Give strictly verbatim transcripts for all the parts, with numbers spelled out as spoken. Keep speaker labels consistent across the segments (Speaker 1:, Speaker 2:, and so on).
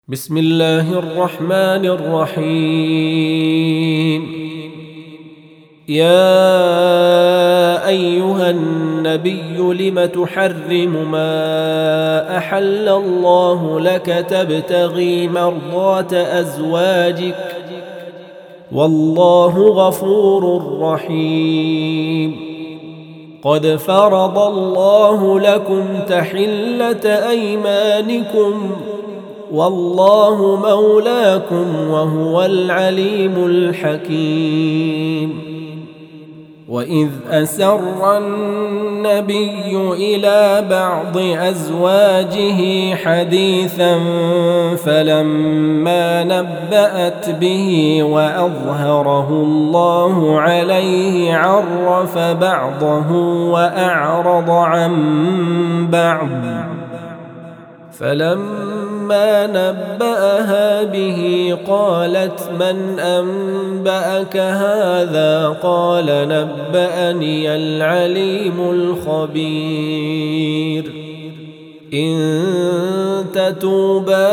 Speaker 1: بسم الله الرحمن الرحيم. يا أيها النبي لم تحرم ما أحل الله لك تبتغي مرضات أزواجك والله غفور رحيم. قد فرض الله لكم تحلة أيمانكم والله مولاكم وهو العليم الحكيم. وإذ أسر النبي إلى بعض أزواجه حديثا فلما نبأت به وأظهره الله عليه عرف بعضه وأعرض عن بعض، فلما نبأها به قالت من أنبأك هذا؟ قال نبأني العليم الخبير. إن تتوبا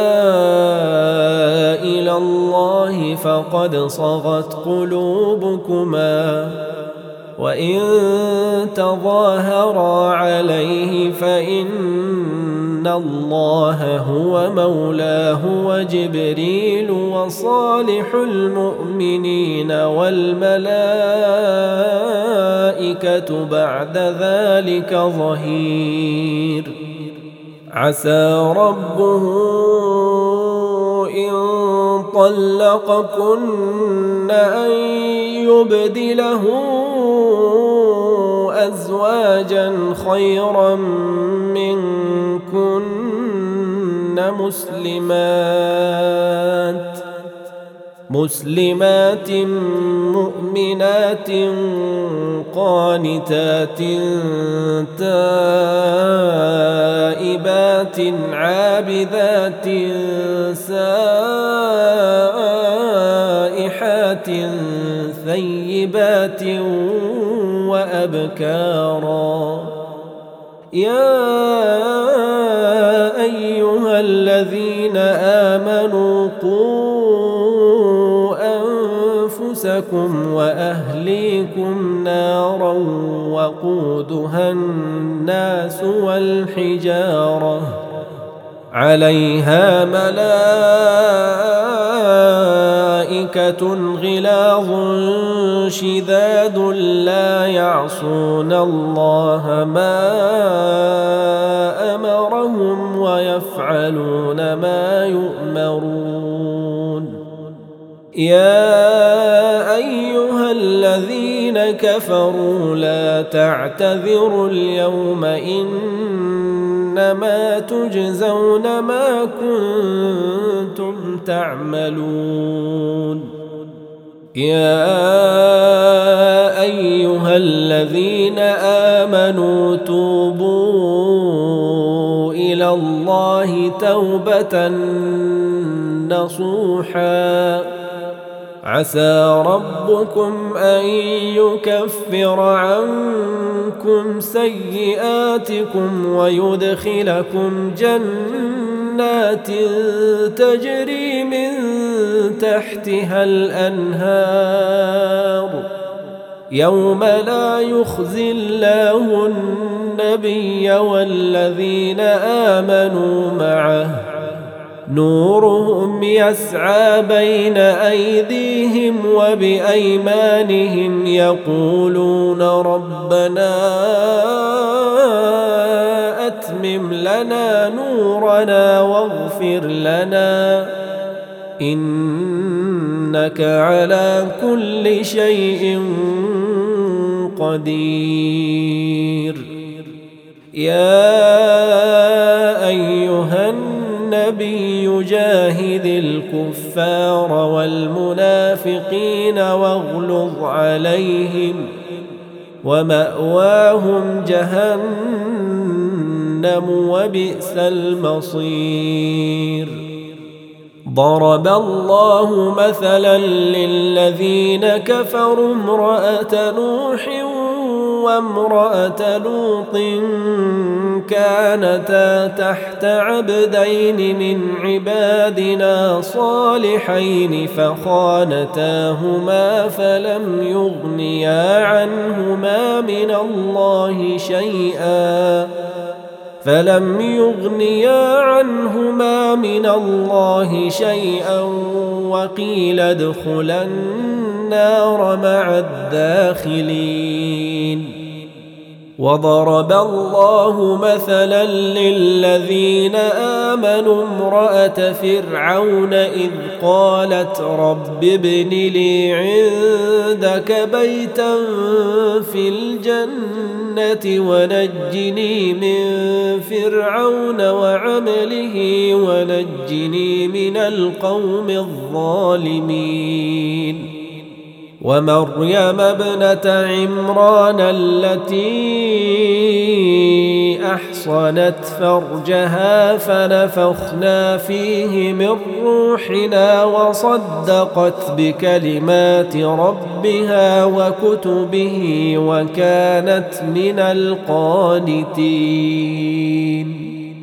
Speaker 1: إلى الله فقد صغت قلوبكما، وإن تظاهرا عليه فإن الله هو مولاه وجبريل وصالح المؤمنين والملائكة بعد ذلك ظهير. عسى ربه إن طلقكن أن يبدله أزواجا خيرا منكن مسلمات مسلمات مؤمنات قانتات تائبات عابدات سائحات ثيبات وأبكارا. يا أيها الذين آمنوا قوا أنفسكم وأهليكم نارا وقودها الناس والحجارة عليها ملائكة غلاظ شداد لا يعصون الله ما أمرهم ويفعلون ما يؤمرون. يا أيها الذين كفروا لا تعتذروا اليوم إنما تجزون ما كنتم تعملون. يا أيها الذين آمنوا توبوا إلى الله توبة نصوحا عسى ربكم أن يكفر عنكم سيئاتكم ويدخلكم جنات تجري من تحتها الأنهار يوم لا يخزي الله النبي والذين آمنوا معه نورهم يسعى بين أيديهم وبأيمانهم يقولون ربنا أتمم لنا نورنا واغفر لنا إنك على كل شيء قدير. يا أيها النبي جاهد الكفار والمنافقين واغلظ عليهم ومأواهم جهنم وبئس المصير. ضرب الله مثلا للذين كفروا امرأة نوح وامرأة لوط كانتا تحت عبدين من عبادنا صالحين فخانتاهما فلم يغنيا عنهما من الله شيئا فلم يغنيا عنهما من الله شيئا وقيل ادخلا النار مع الداخلين. وضرب الله مثلا للذين آمنوا امرأة فرعون إذ قالت رب ابن لي عندك بيتا في الجنة ونجني من فرعون وعمله ونجني من القوم الظالمين. ومريم ابنة عمران التي أحصنت فرجها فنفخنا فيه من روحنا وصدقت بكلمات ربها وكتبه وكانت من القانتين.